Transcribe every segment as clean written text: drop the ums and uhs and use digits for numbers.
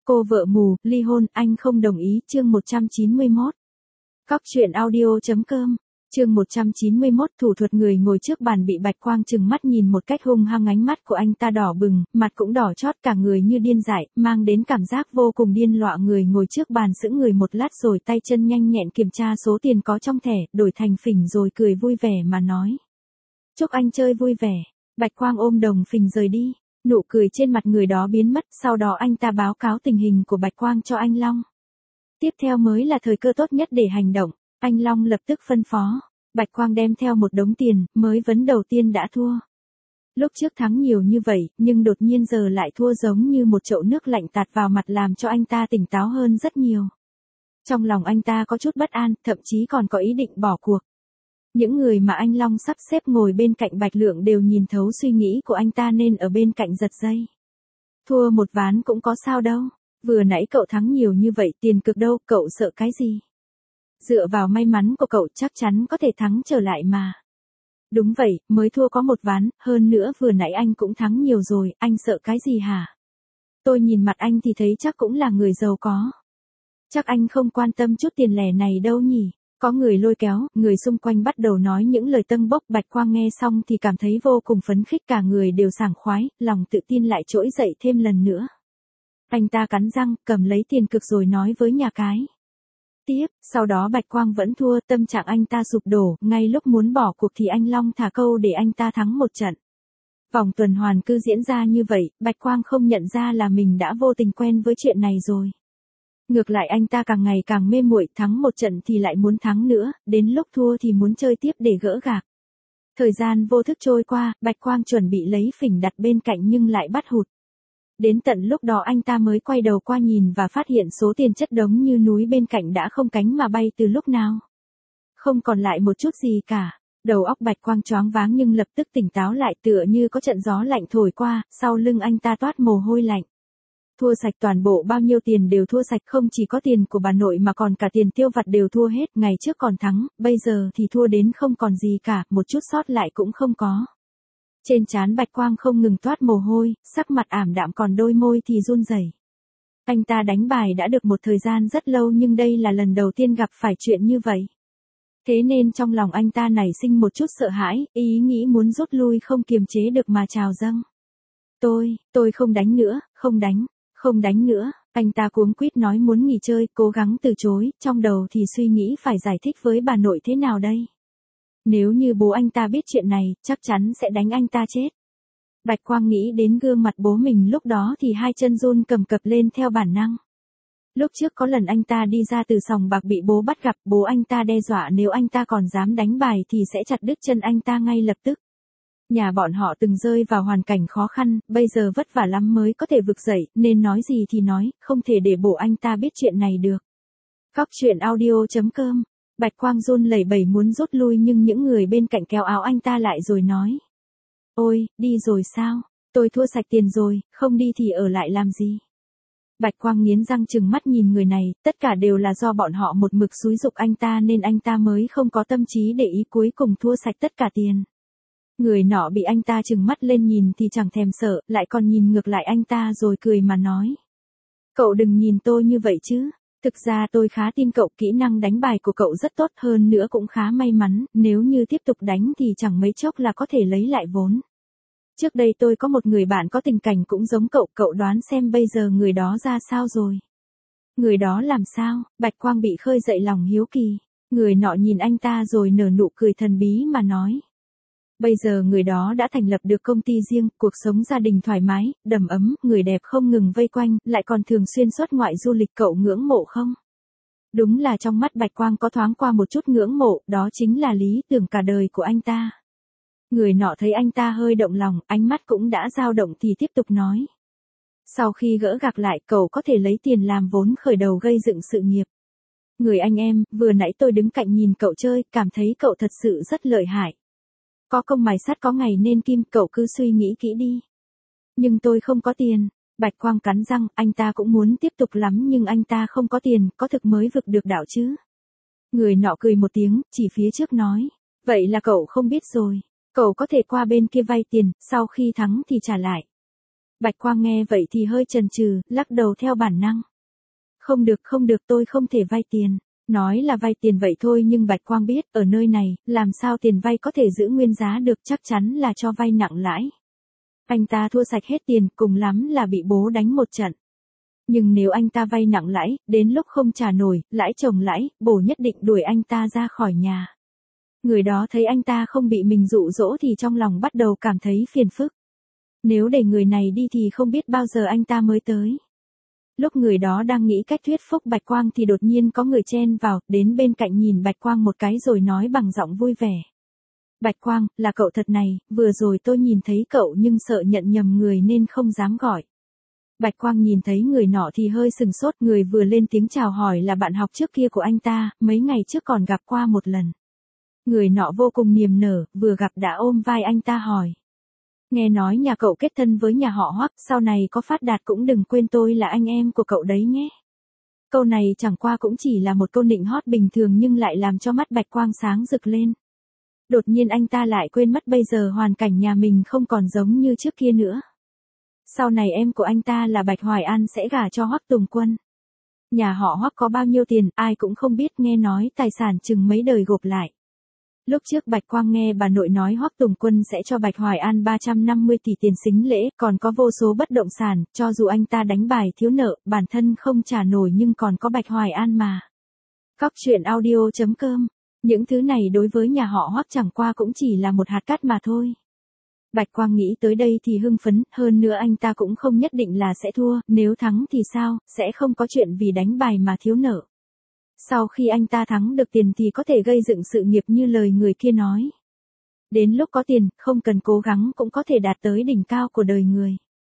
Cô vợ mù, ly hôn, anh không đồng ý, chương 191. Cóc truyện audio.com, chương 191. Thủ thuật. Người ngồi trước bàn bị Bạch Quang trừng mắt nhìn một cách hung hăng, ánh mắt của anh ta đỏ bừng, mặt cũng đỏ chót, cả người như điên dại, mang đến cảm giác vô cùng điên loạn. Người ngồi trước bàn sững người một lát rồi tay chân nhanh nhẹn kiểm tra số tiền có trong thẻ, đổi thành phỉnh rồi cười vui vẻ mà nói. Chúc anh chơi vui vẻ. Bạch Quang ôm đồng phỉnh rời đi. Nụ cười trên mặt người đó biến mất, sau đó anh ta báo cáo tình hình của Bạch Quang cho anh Long. Tiếp theo mới là thời cơ tốt nhất để hành động, anh Long lập tức phân phó. Bạch Quang đem theo một đống tiền, mới ván đầu tiên đã thua. Lúc trước thắng nhiều như vậy, nhưng đột nhiên giờ lại thua giống như một chậu nước lạnh tạt vào mặt, làm cho anh ta tỉnh táo hơn rất nhiều. Trong lòng anh ta có chút bất an, thậm chí còn có ý định bỏ cuộc. Những người mà anh Long sắp xếp ngồi bên cạnh Bạch Lượng đều nhìn thấu suy nghĩ của anh ta nên ở bên cạnh giật dây. Thua một ván cũng có sao đâu, vừa nãy cậu thắng nhiều như vậy, tiền cực đâu, cậu sợ cái gì? Dựa vào may mắn của cậu chắc chắn có thể thắng trở lại mà. Đúng vậy, mới thua có một ván, hơn nữa vừa nãy anh cũng thắng nhiều rồi, anh sợ cái gì hả? Tôi nhìn mặt anh thì thấy chắc cũng là người giàu có. Chắc anh không quan tâm chút tiền lẻ này đâu nhỉ? Có người lôi kéo, người xung quanh bắt đầu nói những lời tâng bốc. Bạch Quang nghe xong thì cảm thấy vô cùng phấn khích, cả người đều sảng khoái, lòng tự tin lại trỗi dậy thêm lần nữa. Anh ta cắn răng, cầm lấy tiền cực rồi nói với nhà cái. Tiếp, sau đó Bạch Quang vẫn thua, tâm trạng anh ta sụp đổ, ngay lúc muốn bỏ cuộc thì anh Long thả câu để anh ta thắng một trận. Vòng tuần hoàn cứ diễn ra như vậy, Bạch Quang không nhận ra là mình đã vô tình quen với chuyện này rồi. Ngược lại anh ta càng ngày càng mê muội, thắng một trận thì lại muốn thắng nữa, đến lúc thua thì muốn chơi tiếp để gỡ gạc. Thời gian vô thức trôi qua, Bạch Quang chuẩn bị lấy phỉnh đặt bên cạnh nhưng lại bắt hụt. Đến tận lúc đó anh ta mới quay đầu qua nhìn và phát hiện số tiền chất đống như núi bên cạnh đã không cánh mà bay từ lúc nào. Không còn lại một chút gì cả. Đầu óc Bạch Quang choáng váng nhưng lập tức tỉnh táo lại, tựa như có trận gió lạnh thổi qua, sau lưng anh ta toát mồ hôi lạnh. Thua sạch toàn bộ, bao nhiêu tiền đều thua sạch, không chỉ có tiền của bà nội mà còn cả tiền tiêu vặt đều thua hết. Ngày trước còn thắng, bây giờ thì thua đến không còn gì cả, một chút sót lại cũng không có. Trên trán Bạch Quang không ngừng toát mồ hôi, sắc mặt ảm đạm, còn đôi môi thì run rẩy. Anh ta đánh bài đã được một thời gian rất lâu nhưng đây là lần đầu tiên gặp phải chuyện như vậy. Thế nên trong lòng anh ta nảy sinh một chút sợ hãi, ý nghĩ muốn rút lui không kiềm chế được mà trào dâng. Tôi không đánh nữa, không đánh nữa, anh ta cuống quýt nói muốn nghỉ chơi, cố gắng từ chối, trong đầu thì suy nghĩ phải giải thích với bà nội thế nào đây. Nếu như bố anh ta biết chuyện này, chắc chắn sẽ đánh anh ta chết. Bạch Quang nghĩ đến gương mặt bố mình lúc đó thì hai chân run cầm cập lên theo bản năng. Lúc trước có lần anh ta đi ra từ sòng bạc bị bố bắt gặp, bố anh ta đe dọa nếu anh ta còn dám đánh bài thì sẽ chặt đứt chân anh ta ngay lập tức. Nhà bọn họ từng rơi vào hoàn cảnh khó khăn, bây giờ vất vả lắm mới có thể vực dậy, nên nói gì thì nói, không thể để bố anh ta biết chuyện này được. Cóc truyện audio.com. Bạch Quang run lẩy bẩy muốn rút lui nhưng những người bên cạnh kéo áo anh ta lại rồi nói. Ôi, đi rồi sao? Tôi thua sạch tiền rồi, không đi thì ở lại làm gì? Bạch Quang nghiến răng trừng mắt nhìn người này, tất cả đều là do bọn họ một mực xúi giục anh ta nên anh ta mới không có tâm trí để ý, cuối cùng thua sạch tất cả tiền. Người nọ bị anh ta trừng mắt lên nhìn thì chẳng thèm sợ, lại còn nhìn ngược lại anh ta rồi cười mà nói. Cậu đừng nhìn tôi như vậy chứ. Thực ra tôi khá tin cậu, kỹ năng đánh bài của cậu rất tốt, hơn nữa cũng khá may mắn, nếu như tiếp tục đánh thì chẳng mấy chốc là có thể lấy lại vốn. Trước đây tôi có một người bạn có tình cảnh cũng giống cậu, cậu đoán xem bây giờ người đó ra sao rồi. Người đó làm sao? Bạch Quang bị khơi dậy lòng hiếu kỳ. Người nọ nhìn anh ta rồi nở nụ cười thần bí mà nói. Bây giờ người đó đã thành lập được công ty riêng, cuộc sống gia đình thoải mái, đầm ấm, người đẹp không ngừng vây quanh, lại còn thường xuyên xuất ngoại du lịch, cậu ngưỡng mộ không? Đúng là trong mắt Bạch Quang có thoáng qua một chút ngưỡng mộ, đó chính là lý tưởng cả đời của anh ta. Người nọ thấy anh ta hơi động lòng, ánh mắt cũng đã dao động thì tiếp tục nói. Sau khi gỡ gạc lại, cậu có thể lấy tiền làm vốn khởi đầu gây dựng sự nghiệp. Người anh em, vừa nãy tôi đứng cạnh nhìn cậu chơi, cảm thấy cậu thật sự rất lợi hại. Có công mài sắt có ngày nên kim, cậu cứ suy nghĩ kỹ đi. Nhưng tôi không có tiền. Bạch Quang cắn răng, anh ta cũng muốn tiếp tục lắm nhưng anh ta không có tiền, có thực mới vực được đạo chứ. Người nọ cười một tiếng, chỉ phía trước nói. Vậy là cậu không biết rồi. Cậu có thể qua bên kia vay tiền, sau khi thắng thì trả lại. Bạch Quang nghe vậy thì hơi chần chừ, lắc đầu theo bản năng. Không được tôi không thể vay tiền. Nói là vay tiền vậy thôi nhưng Bạch Quang biết, ở nơi này, làm sao tiền vay có thể giữ nguyên giá được, chắc chắn là cho vay nặng lãi. Anh ta thua sạch hết tiền, cùng lắm là bị bố đánh một trận. Nhưng nếu anh ta vay nặng lãi, đến lúc không trả nổi, lãi chồng lãi, bố nhất định đuổi anh ta ra khỏi nhà. Người đó thấy anh ta không bị mình dụ dỗ thì trong lòng bắt đầu cảm thấy phiền phức. Nếu để người này đi thì không biết bao giờ anh ta mới tới. Lúc người đó đang nghĩ cách thuyết phục Bạch Quang thì đột nhiên có người chen vào, đến bên cạnh nhìn Bạch Quang một cái rồi nói bằng giọng vui vẻ. Bạch Quang, là cậu thật này, vừa rồi tôi nhìn thấy cậu nhưng sợ nhận nhầm người nên không dám gọi. Bạch Quang nhìn thấy người nọ thì hơi sừng sốt, người vừa lên tiếng chào hỏi là bạn học trước kia của anh ta, mấy ngày trước còn gặp qua một lần. Người nọ vô cùng niềm nở, vừa gặp đã ôm vai anh ta hỏi. Nghe nói nhà cậu kết thân với nhà họ Hoắc, sau này có phát đạt cũng đừng quên tôi là anh em của cậu đấy nhé. Câu này chẳng qua cũng chỉ là một câu nịnh hót bình thường nhưng lại làm cho mắt Bạch Quang sáng rực lên. Đột nhiên anh ta lại quên mất bây giờ hoàn cảnh nhà mình không còn giống như trước kia nữa. Sau này em của anh ta là Bạch Hoài An sẽ gả cho Hoắc Tùng Quân. Nhà họ Hoắc có bao nhiêu tiền, ai cũng không biết, nghe nói tài sản chừng mấy đời gộp lại. Lúc trước Bạch Quang nghe bà nội nói Hoắc Tùng Quân sẽ cho Bạch Hoài An 350 tỷ tiền sính lễ, còn có vô số bất động sản, cho dù anh ta đánh bài thiếu nợ, bản thân không trả nổi nhưng còn có Bạch Hoài An mà. Cóc truyện audio.com. Những thứ này đối với nhà họ Hoắc chẳng qua cũng chỉ là một hạt cát mà thôi. Bạch Quang nghĩ tới đây thì hưng phấn, hơn nữa anh ta cũng không nhất định là sẽ thua, nếu thắng thì sao, sẽ không có chuyện vì đánh bài mà thiếu nợ. Sau khi anh ta thắng được tiền thì có thể gây dựng sự nghiệp như lời người kia nói. Đến lúc có tiền, không cần cố gắng cũng có thể đạt tới đỉnh cao của đời người.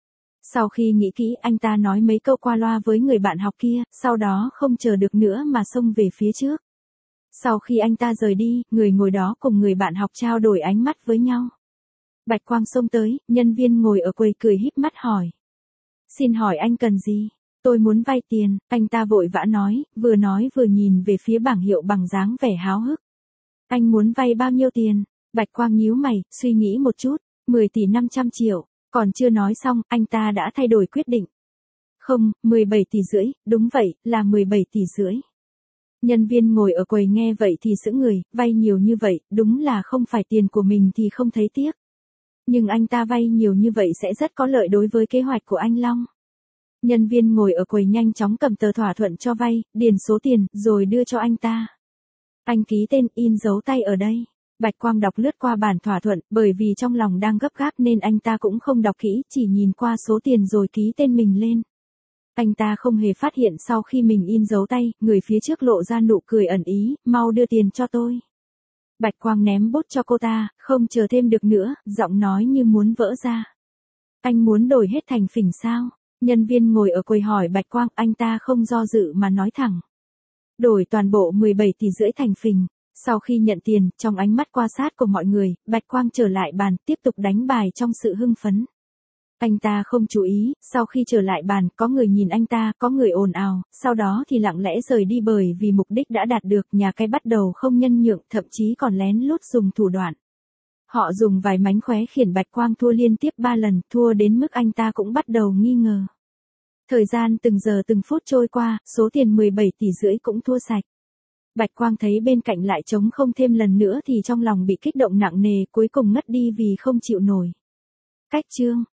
Sau khi nghĩ kỹ, anh ta nói mấy câu qua loa với người bạn học kia, sau đó không chờ được nữa mà xông về phía trước. Sau khi anh ta rời đi, người ngồi đó cùng người bạn học trao đổi ánh mắt với nhau. Bạch Quang xông tới, nhân viên ngồi ở quầy cười híp mắt hỏi. Xin hỏi anh cần gì? Tôi muốn vay tiền, anh ta vội vã nói vừa nhìn về phía bảng hiệu bằng dáng vẻ háo hức. Anh muốn vay bao nhiêu tiền? Bạch Quang nhíu mày, suy nghĩ một chút, 10 tỷ 500 triệu, còn chưa nói xong, anh ta đã thay đổi quyết định. Không, 17 tỷ rưỡi, đúng vậy, là 17 tỷ rưỡi. Nhân viên ngồi ở quầy nghe vậy thì sững người, vay nhiều như vậy, đúng là không phải tiền của mình thì không thấy tiếc. Nhưng anh ta vay nhiều như vậy sẽ rất có lợi đối với kế hoạch của anh Long. Nhân viên ngồi ở quầy nhanh chóng cầm tờ thỏa thuận cho vay, điền số tiền, rồi đưa cho anh ta. Anh ký tên, in dấu tay ở đây. Bạch Quang đọc lướt qua bản thỏa thuận, bởi vì trong lòng đang gấp gáp nên anh ta cũng không đọc kỹ, chỉ nhìn qua số tiền rồi ký tên mình lên. Anh ta không hề phát hiện sau khi mình in dấu tay, người phía trước lộ ra nụ cười ẩn ý, mau đưa tiền cho tôi. Bạch Quang ném bút cho cô ta, không chờ thêm được nữa, giọng nói như muốn vỡ ra. Anh muốn đổi hết thành phỉnh sao? Nhân viên ngồi ở quầy hỏi Bạch Quang, anh ta không do dự mà nói thẳng. Đổi toàn bộ 17 tỷ rưỡi thành phỉnh. Sau khi nhận tiền, trong ánh mắt qua sát của mọi người, Bạch Quang trở lại bàn, tiếp tục đánh bài trong sự hưng phấn. Anh ta không chú ý, sau khi trở lại bàn, có người nhìn anh ta, có người ồn ào, sau đó thì lặng lẽ rời đi bởi vì mục đích đã đạt được, nhà cái bắt đầu không nhân nhượng, thậm chí còn lén lút dùng thủ đoạn. Họ dùng vài mánh khóe khiển Bạch Quang thua liên tiếp 3 lần, thua đến mức anh ta cũng bắt đầu nghi ngờ. Thời gian từng giờ từng phút trôi qua, số tiền 17 tỷ rưỡi cũng thua sạch. Bạch Quang thấy bên cạnh lại trống không thêm lần nữa thì trong lòng bị kích động nặng nề, cuối cùng ngất đi vì không chịu nổi. Cách chương